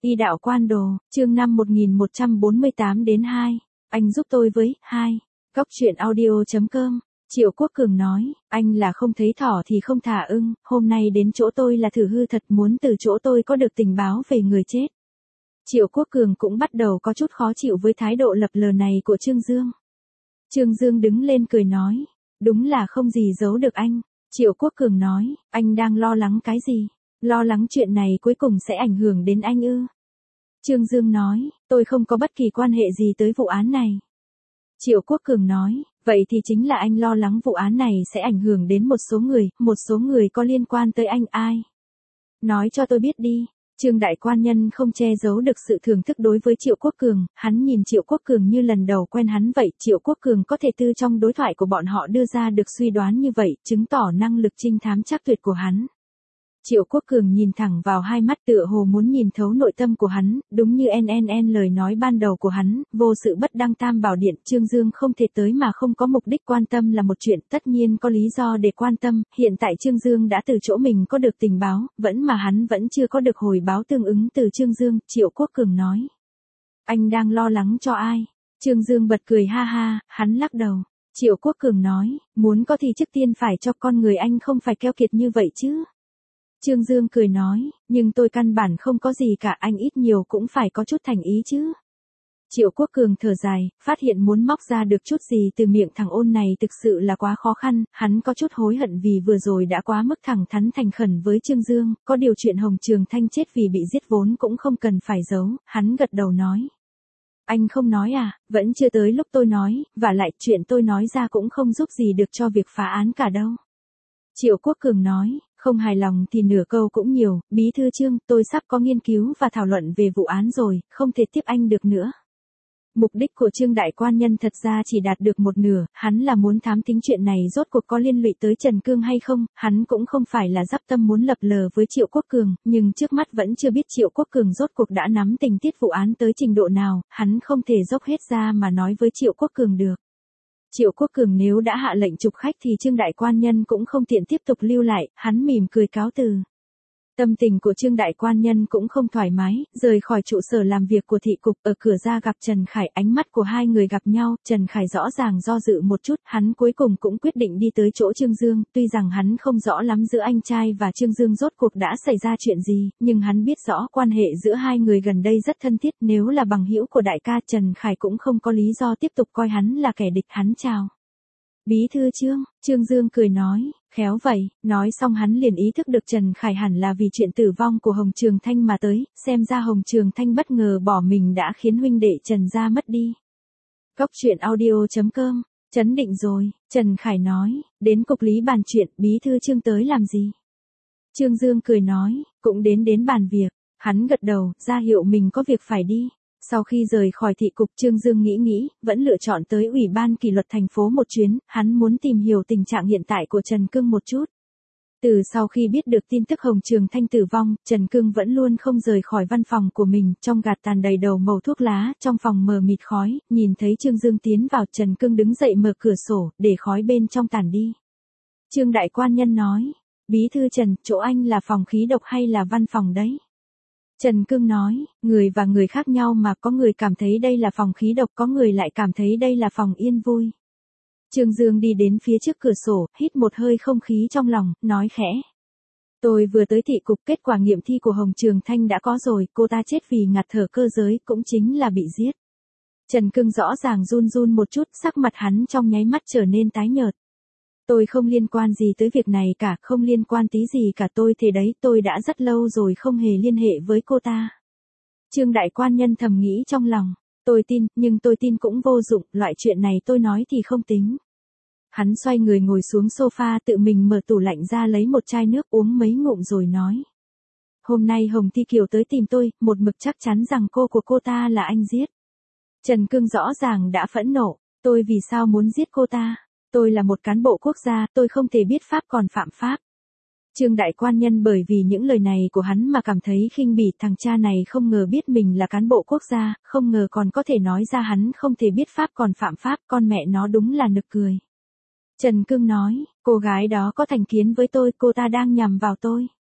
Y đạo quan đồ, chương 5 1148 đến 2. Anh giúp tôi với, 2. Góc truyện audio.com. Triệu Quốc Cường nói, anh là không thấy thỏ thì không thả ưng, hôm nay đến chỗ tôi là thử hư thật, muốn từ chỗ tôi có được tình báo về người chết. Triệu Quốc Cường cũng bắt đầu có chút khó chịu với thái độ lập lờ này của Trương Dương. Trương Dương đứng lên cười nói, đúng là không gì giấu được anh. Triệu Quốc Cường nói, anh đang lo lắng cái gì? Lo lắng chuyện này cuối cùng sẽ ảnh hưởng đến anh ư? Trương Dương nói, tôi không có bất kỳ quan hệ gì tới vụ án này. Triệu Quốc Cường nói, vậy thì chính là anh lo lắng vụ án này sẽ ảnh hưởng đến một số người có liên quan tới anh. Ai? Nói cho tôi biết đi. Trương đại quan nhân không che giấu được sự thưởng thức đối với Triệu Quốc Cường, hắn nhìn Triệu Quốc Cường như lần đầu quen hắn vậy. Triệu Quốc Cường có thể từ trong đối thoại của bọn họ đưa ra được suy đoán như vậy, chứng tỏ năng lực trinh thám chắc tuyệt của hắn. Triệu Quốc Cường nhìn thẳng vào hai mắt tựa hồ muốn nhìn thấu nội tâm của hắn, đúng như lời nói ban đầu của hắn, vô sự bất đăng tam bảo điện. Trương Dương không thể tới mà không có mục đích quan tâm là một chuyện, tất nhiên có lý do để quan tâm. Hiện tại Trương Dương đã từ chỗ mình có được tình báo, mà hắn vẫn chưa có được hồi báo tương ứng từ Trương Dương. Triệu Quốc Cường nói, anh đang lo lắng cho ai? Trương Dương bật cười ha ha, hắn lắc đầu. Triệu Quốc Cường nói, muốn có thì trước tiên phải cho con người, anh không phải keo kiệt như vậy chứ. Trương Dương cười nói, nhưng tôi căn bản không có gì cả, anh ít nhiều cũng phải có chút thành ý chứ. Triệu Quốc Cường thở dài, phát hiện muốn móc ra được chút gì từ miệng thằng ôn này thực sự là quá khó khăn, hắn có chút hối hận vì vừa rồi đã quá mức thẳng thắn thành khẩn với Trương Dương, có điều chuyện Hồng Trường Thanh chết vì bị giết vốn cũng không cần phải giấu, hắn gật đầu nói. Anh không nói à, vẫn chưa tới lúc tôi nói, và lại chuyện tôi nói ra cũng không giúp gì được cho việc phá án cả đâu. Triệu Quốc Cường nói, không hài lòng thì nửa câu cũng nhiều, bí thư Trương, tôi sắp có nghiên cứu và thảo luận về vụ án rồi, không thể tiếp anh được nữa. Mục đích của Trương đại quan nhân thật ra chỉ đạt được một nửa, hắn là muốn thám thính chuyện này rốt cuộc có liên lụy tới Trần Cương hay không, hắn cũng không phải là dắp tâm muốn lập lờ với Triệu Quốc Cường, nhưng trước mắt vẫn chưa biết Triệu Quốc Cường rốt cuộc đã nắm tình tiết vụ án tới trình độ nào, hắn không thể dốc hết ra mà nói với Triệu Quốc Cường được. Triệu Quốc Cường nếu đã hạ lệnh trục khách thì Trương đại quan nhân cũng không tiện tiếp tục lưu lại, hắn mỉm cười cáo từ. Tâm tình của Trương đại quan nhân cũng không thoải mái, rời khỏi trụ sở làm việc của thị cục, ở cửa ra gặp Trần Khải, ánh mắt của hai người gặp nhau, Trần Khải rõ ràng do dự một chút, hắn cuối cùng cũng quyết định đi tới chỗ Trương Dương, tuy rằng hắn không rõ lắm giữa anh trai và Trương Dương rốt cuộc đã xảy ra chuyện gì, nhưng hắn biết rõ quan hệ giữa hai người gần đây rất thân thiết, nếu là bằng hữu của đại ca Trần Khải cũng không có lý do tiếp tục coi hắn là kẻ địch. Hắn chào. Bí thư Trương, Trương Dương cười nói, khéo vậy, nói xong hắn liền ý thức được Trần Khải hẳn là vì chuyện tử vong của Hồng Trường Thanh mà tới, xem ra Hồng Trường Thanh bất ngờ bỏ mình đã khiến huynh đệ Trần gia mất đi. Góc truyện audio.com, chấn định rồi, Trần Khải nói, đến cục lý bàn chuyện, bí thư Trương tới làm gì? Trương Dương cười nói, cũng đến bàn việc, hắn gật đầu, ra hiệu mình có việc phải đi. Sau khi rời khỏi thị cục, Trương Dương nghĩ, vẫn lựa chọn tới Ủy ban kỷ luật thành phố một chuyến, hắn muốn tìm hiểu tình trạng hiện tại của Trần Cương một chút. Từ sau khi biết được tin tức Hồng Trường Thanh tử vong, Trần Cương vẫn luôn không rời khỏi văn phòng của mình, trong gạt tàn đầy đầu mẩu thuốc lá, trong phòng mờ mịt khói, nhìn thấy Trương Dương tiến vào, Trần Cương đứng dậy mở cửa sổ, để khói bên trong tản đi. Trương đại quan nhân nói, bí thư Trần, chỗ anh là phòng khí độc hay là văn phòng đấy? Trần Cương nói, người và người khác nhau mà, có người cảm thấy đây là phòng khí độc, có người lại cảm thấy đây là phòng yên vui. Trương Dương đi đến phía trước cửa sổ, hít một hơi không khí trong lòng, nói khẽ. Tôi vừa tới thị cục, kết quả nghiệm thi của Hồng Trường Thanh đã có rồi, cô ta chết vì ngạt thở cơ giới, cũng chính là bị giết. Trần Cương rõ ràng run một chút, sắc mặt hắn trong nháy mắt trở nên tái nhợt. Tôi không liên quan gì tới việc này cả, không liên quan tí gì cả, tôi thế đấy, tôi đã rất lâu rồi không hề liên hệ với cô ta. Trương đại quan nhân thầm nghĩ trong lòng, tôi tin, nhưng tôi tin cũng vô dụng, loại chuyện này tôi nói thì không tính. Hắn xoay người ngồi xuống sofa, tự mình mở tủ lạnh ra lấy một chai nước uống mấy ngụm rồi nói. Hôm nay Hồng Thi Kiều tới tìm tôi, một mực chắc chắn rằng cô của cô ta là anh giết. Trần Cương rõ ràng đã phẫn nộ, tôi vì sao muốn giết cô ta? Tôi là một cán bộ quốc gia, tôi không thể biết pháp còn phạm pháp. Trương đại quan nhân bởi vì những lời này của hắn mà cảm thấy khinh bỉ, thằng cha này không ngờ biết mình là cán bộ quốc gia, không ngờ còn có thể nói ra hắn không thể biết pháp còn phạm pháp, con mẹ nó đúng là nực cười. Trần Cương nói, cô gái đó có thành kiến với tôi, cô ta đang nhằm vào tôi.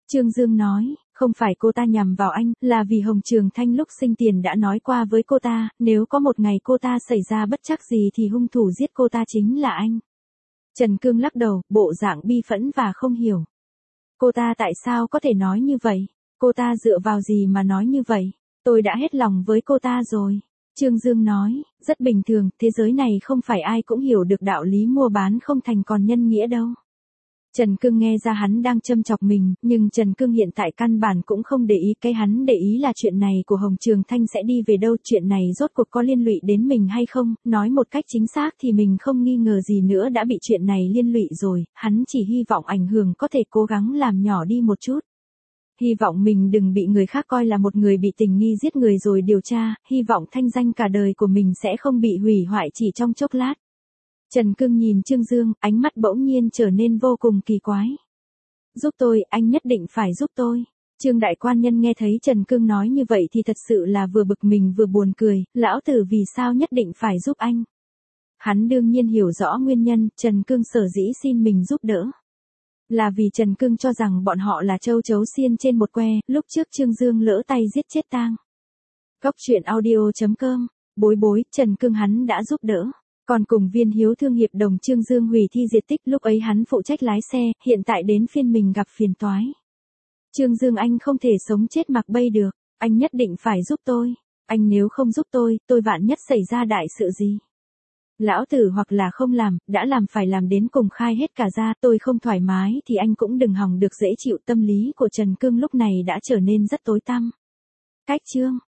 Trương Dương nói, không phải cô ta nhằm vào anh, là vì Hồng Trường Thanh lúc sinh tiền đã nói qua với cô ta, nếu có một ngày cô ta xảy ra bất trắc gì thì hung thủ giết cô ta chính là anh. Trần Cương lắc đầu, bộ dạng bi phẫn và không hiểu. Cô ta tại sao có thể nói như vậy? Cô ta dựa vào gì mà nói như vậy? Tôi đã hết lòng với cô ta rồi. Trương Dương nói, rất bình thường, thế giới này không phải ai cũng hiểu được đạo lý mua bán không thành còn nhân nghĩa đâu. Trần Cương nghe ra hắn đang châm chọc mình, nhưng Trần Cương hiện tại căn bản cũng không để ý, cái hắn để ý là chuyện này của Hồng Trường Thanh sẽ đi về đâu, chuyện này rốt cuộc có liên lụy đến mình hay không, nói một cách chính xác thì mình không nghi ngờ gì nữa đã bị chuyện này liên lụy rồi, hắn chỉ hy vọng ảnh hưởng có thể cố gắng làm nhỏ đi một chút. Hy vọng mình đừng bị người khác coi là một người bị tình nghi giết người rồi điều tra, hy vọng thanh danh cả đời của mình sẽ không bị hủy hoại chỉ trong chốc lát. Trần Cương nhìn Trương Dương, ánh mắt bỗng nhiên trở nên vô cùng kỳ quái. Giúp tôi, anh nhất định phải giúp tôi. Trương Đại Quan Nhân nghe thấy Trần Cương nói như vậy thì thật sự là vừa bực mình vừa buồn cười, lão tử vì sao nhất định phải giúp anh. Hắn đương nhiên hiểu rõ nguyên nhân, Trần Cương sở dĩ xin mình giúp đỡ. Là vì Trần Cương cho rằng bọn họ là châu chấu xiên trên một que, lúc trước Trương Dương lỡ tay giết chết tang. Cóc truyện audio.com, bối, Trần Cương hắn đã giúp đỡ. Còn cùng Viên Hiếu Thương hiệp đồng Trương Dương hủy thi diệt tích, lúc ấy hắn phụ trách lái xe, hiện tại đến phiên mình gặp phiền toái. Trương Dương anh không thể sống chết mặc bay được, anh nhất định phải giúp tôi. Anh nếu không giúp tôi vạn nhất xảy ra đại sự gì. Lão tử hoặc là không làm, đã làm phải làm đến cùng khai hết cả ra, tôi không thoải mái thì anh cũng đừng hòng được dễ chịu. Tâm lý của Trần Cương lúc này đã trở nên rất tối tăm. Cách chương